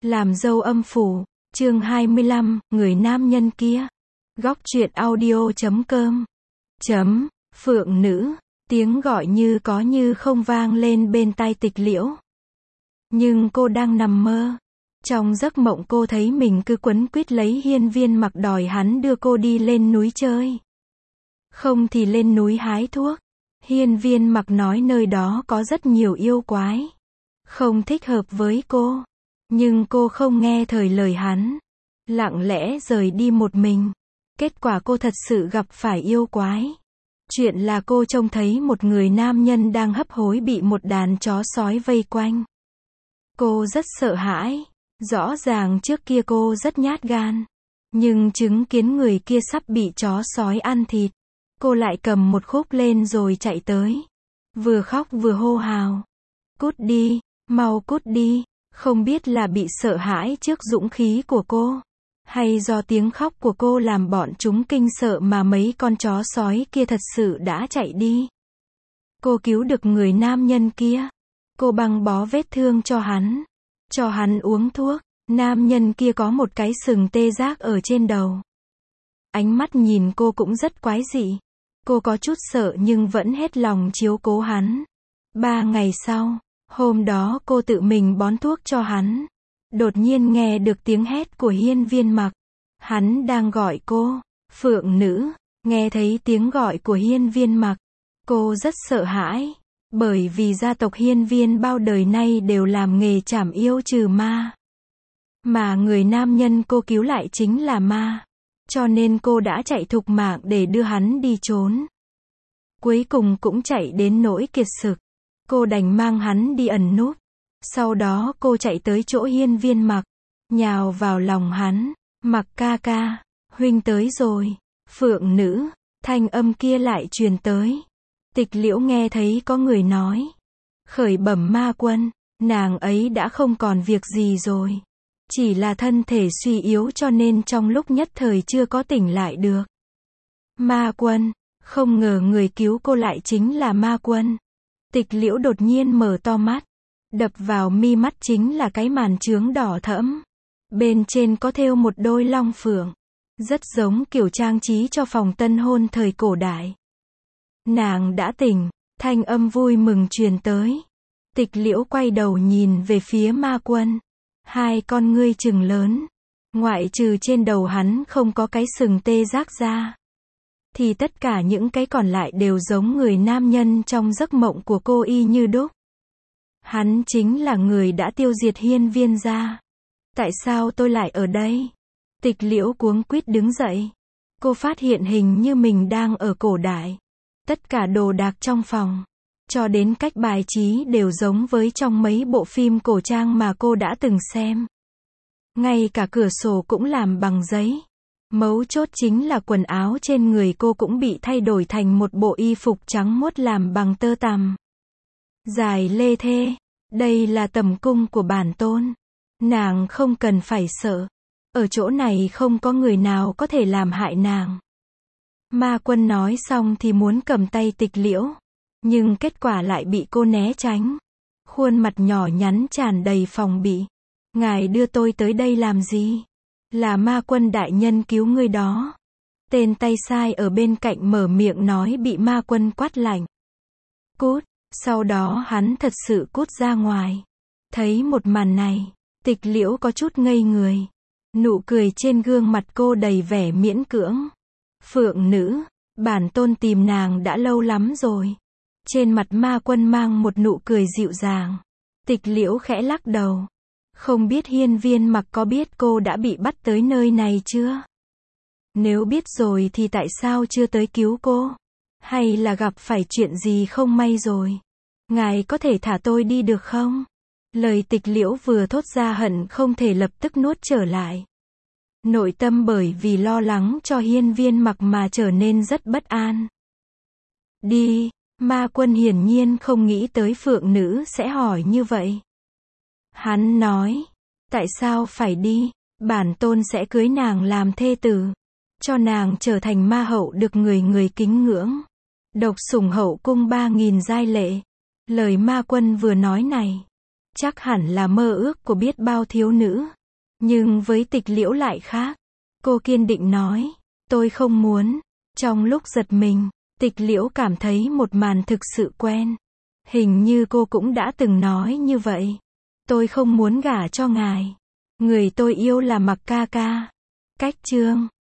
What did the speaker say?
Làm dâu âm phủ, chương 25, người nam nhân kia. Góc truyện audio.com. Phượng nữ, tiếng gọi như có như không vang lên bên tai Tịch Liễu. Nhưng cô đang nằm mơ. Trong giấc mộng cô thấy mình cứ quấn quýt lấy Hiên Viên Mặc đòi hắn đưa cô đi lên núi chơi. Không thì lên núi hái thuốc. Hiên Viên Mặc nói nơi đó có rất nhiều yêu quái. Không thích hợp với cô. Nhưng cô không nghe thời lời hắn. Lặng lẽ rời đi một mình. Kết quả cô thật sự gặp phải yêu quái. Chuyện là cô trông thấy một người nam nhân đang hấp hối bị một đàn chó sói vây quanh. Cô rất sợ hãi. Rõ ràng trước kia cô rất nhát gan. Nhưng chứng kiến người kia sắp bị chó sói ăn thịt. Cô lại cầm một khúc lên rồi chạy tới. Vừa khóc vừa hô hào. Cút đi, mau cút đi. Không biết là bị sợ hãi trước dũng khí của cô. Hay do tiếng khóc của cô làm bọn chúng kinh sợ mà mấy con chó sói kia thật sự đã chạy đi. Cô cứu được người nam nhân kia. Cô băng bó vết thương cho hắn. Cho hắn uống thuốc. Nam nhân kia có một cái sừng tê giác ở trên đầu. Ánh mắt nhìn cô cũng rất quái dị. Cô có chút sợ nhưng vẫn hết lòng chiếu cố hắn. 3 ngày sau, hôm đó cô tự mình bón thuốc cho hắn. Đột nhiên nghe được tiếng hét của Hiên Viên Mặc. Hắn đang gọi cô, Phượng nữ. Nghe thấy tiếng gọi của Hiên Viên Mặc, cô rất sợ hãi. Bởi vì gia tộc Hiên Viên bao đời nay đều làm nghề trảm yêu trừ ma. Mà người nam nhân cô cứu lại chính là ma. Cho nên cô đã chạy thục mạng để đưa hắn đi trốn. Cuối cùng cũng chạy đến nỗi kiệt sức. Cô đành mang hắn đi ẩn núp. Sau đó cô chạy tới chỗ Hiên Viên Mặc. Nhào vào lòng hắn. Mặc ca ca, huynh tới rồi. Phượng nữ, thanh âm kia lại truyền tới. Tịch Liễu nghe thấy có người nói. Khởi bẩm ma quân, nàng ấy đã không còn việc gì rồi. Chỉ là thân thể suy yếu cho nên trong lúc nhất thời chưa có tỉnh lại được. Ma quân, không ngờ người cứu cô lại chính là ma quân. Tịch Liễu đột nhiên mở to mắt. Đập vào mi mắt chính là cái màn chướng đỏ thẫm. Bên trên có thêu một đôi long phượng. Rất giống kiểu trang trí cho phòng tân hôn thời cổ đại. Nàng đã tỉnh, thanh âm vui mừng truyền tới. Tịch Liễu quay đầu nhìn về phía ma quân. Hai con ngươi trừng lớn. Ngoại trừ trên đầu hắn không có cái sừng tê giác ra. Thì tất cả những cái còn lại đều giống người nam nhân trong giấc mộng của cô y như đúc. Hắn chính là người đã tiêu diệt Hiên Viên gia. Tại sao tôi lại ở đây? Tịch Liễu cuống quýt đứng dậy. Cô phát hiện hình như mình đang ở cổ đại. Tất cả đồ đạc trong phòng, cho đến cách bài trí đều giống với trong mấy bộ phim cổ trang mà cô đã từng xem. Ngay cả cửa sổ cũng làm bằng giấy. Mấu chốt chính là quần áo trên người cô cũng bị thay đổi thành một bộ y phục trắng muốt làm bằng tơ tằm. Dài lê thê. Đây là tầm cung của bản tôn. Nàng không cần phải sợ. Ở chỗ này không có người nào có thể làm hại nàng. Ma quân nói xong thì muốn cầm tay Tịch Liễu. Nhưng kết quả lại bị cô né tránh. Khuôn mặt nhỏ nhắn tràn đầy phòng bị. Ngài đưa tôi tới đây làm gì? Là ma quân đại nhân cứu ngươi đó. Tên tay sai ở bên cạnh mở miệng nói bị ma quân quát lạnh. Cút. Sau đó hắn thật sự cút ra ngoài. Thấy một màn này, Tịch Liễu có chút ngây người. Nụ cười trên gương mặt cô đầy vẻ miễn cưỡng. Phượng nữ, bản tôn tìm nàng đã lâu lắm rồi. Trên mặt ma quân mang một nụ cười dịu dàng. Tịch Liễu khẽ lắc đầu. Không biết Hiên Viên Mặc có biết cô đã bị bắt tới nơi này chưa? Nếu biết rồi thì tại sao chưa tới cứu cô? Hay là gặp phải chuyện gì không may rồi? Ngài có thể thả tôi đi được không? Lời Tịch Liễu vừa thốt ra hận không thể lập tức nuốt trở lại. Nội tâm bởi vì lo lắng cho Hiên Viên Mặc mà trở nên rất bất an. Đi, ma quân hiển nhiên không nghĩ tới Phượng nữ sẽ hỏi như vậy. Hắn nói, tại sao phải đi? Bản tôn sẽ cưới nàng làm thê tử. Cho nàng trở thành ma hậu được người người kính ngưỡng. Độc sủng hậu cung 3000 giai lệ. Lời ma quân vừa nói này. Chắc hẳn là mơ ước của biết bao thiếu nữ. Nhưng với Tịch Liễu lại khác. Cô kiên định nói, tôi không muốn. Trong lúc giật mình, Tịch Liễu cảm thấy một màn thực sự quen. Hình như cô cũng đã từng nói như vậy. Tôi không muốn gả cho ngài. Người tôi yêu là Mặc ca ca. Cách chương